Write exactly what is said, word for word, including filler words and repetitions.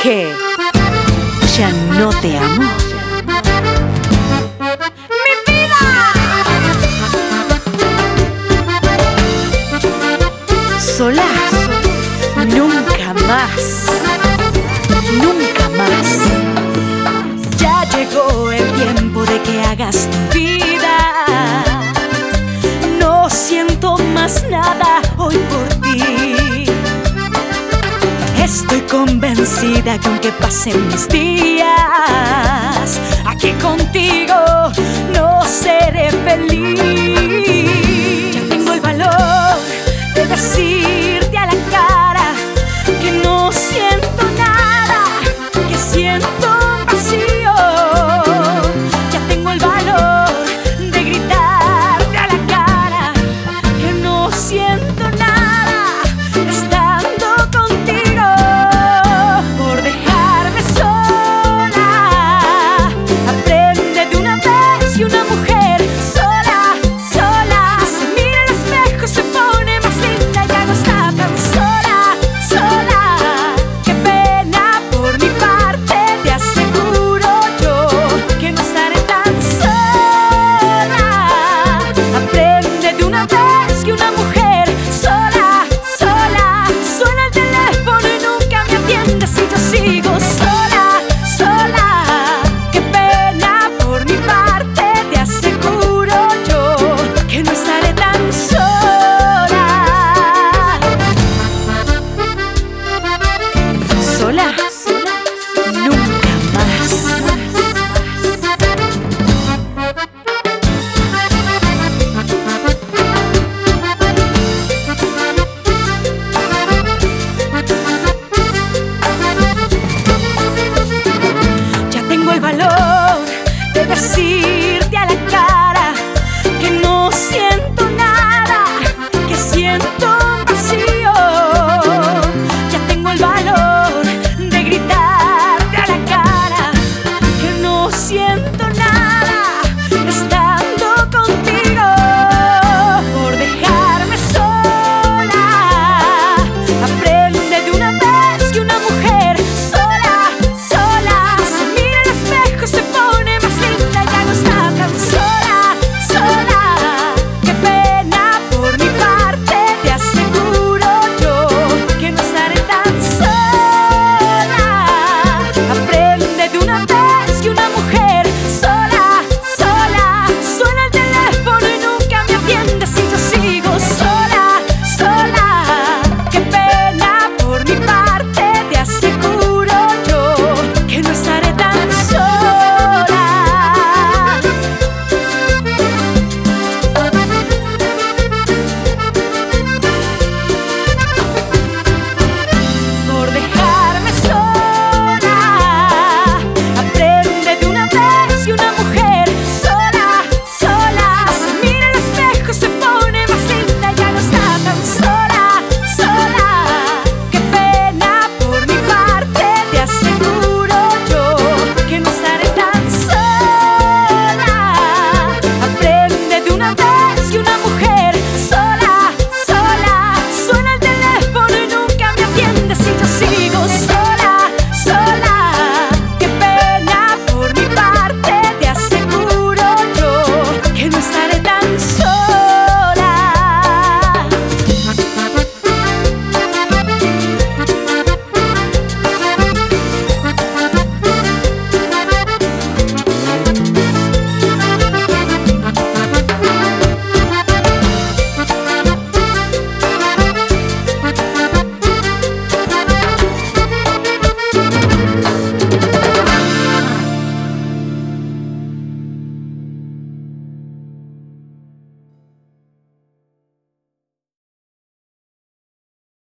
¿Qué? ¿Ya no te amo? ¡Mi vida! Sola, nunca más, nunca más. Ya llegó el tiempo de que hagas tu vida. No siento más nada hoy por ti. Estoy convencida que aunque pasen mis días aquí contigo, no seré feliz. Ya tengo el valor de decirte a la cara que no siento nada, que siento un vacío. Ya tengo el valor de gritarte a la cara que no siento nada estando contigo. Por dejarme sola, aprende de una vez, y una mujer sola, sola se mira al espejo, se pone más linda, ya no está tan sola, sola. Qué pena por mi parte, te aseguro yo que no estaré tan sola. Aprende de una vez que una mujer